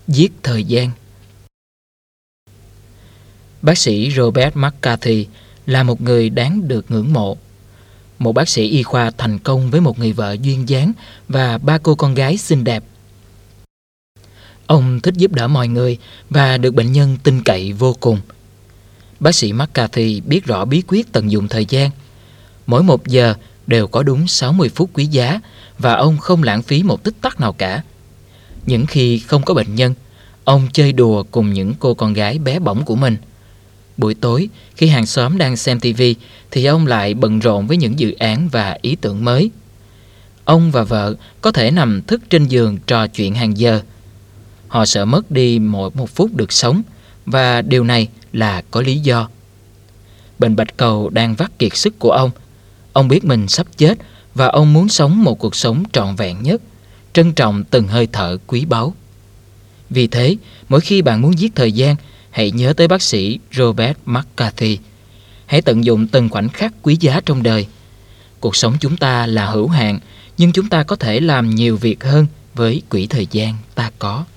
Giết thời gian. Bác sĩ Robert McCarthy là một người đáng được ngưỡng mộ. Một bác sĩ y khoa thành công với một người vợ duyên dáng và 3 cô con gái xinh đẹp. Ông thích giúp đỡ mọi người và được bệnh nhân tin cậy vô cùng. Bác sĩ McCarthy biết rõ bí quyết tận dụng thời gian. Mỗi 1 giờ đều có đúng 60 phút quý giá và ông không lãng phí một tích tắc nào cả. Những khi không có bệnh nhân, ông chơi đùa cùng những cô con gái bé bỏng của mình. Buổi tối, khi hàng xóm đang xem TV thì ông lại bận rộn với những dự án và ý tưởng mới. Ông và vợ có thể nằm thức trên giường trò chuyện hàng giờ. Họ sợ mất đi mỗi 1 phút được sống, và điều này là có lý do. Bệnh bạch cầu đang vắt kiệt sức của ông. Ông biết mình sắp chết và ông muốn sống một cuộc sống trọn vẹn nhất, trân trọng từng hơi thở quý báu. Vì thế, mỗi khi bạn muốn giết thời gian, hãy nhớ tới bác sĩ Robert McCarthy. Hãy tận dụng từng khoảnh khắc quý giá trong đời. Cuộc sống chúng ta là hữu hạn, nhưng chúng ta có thể làm nhiều việc hơn với quỹ thời gian ta có.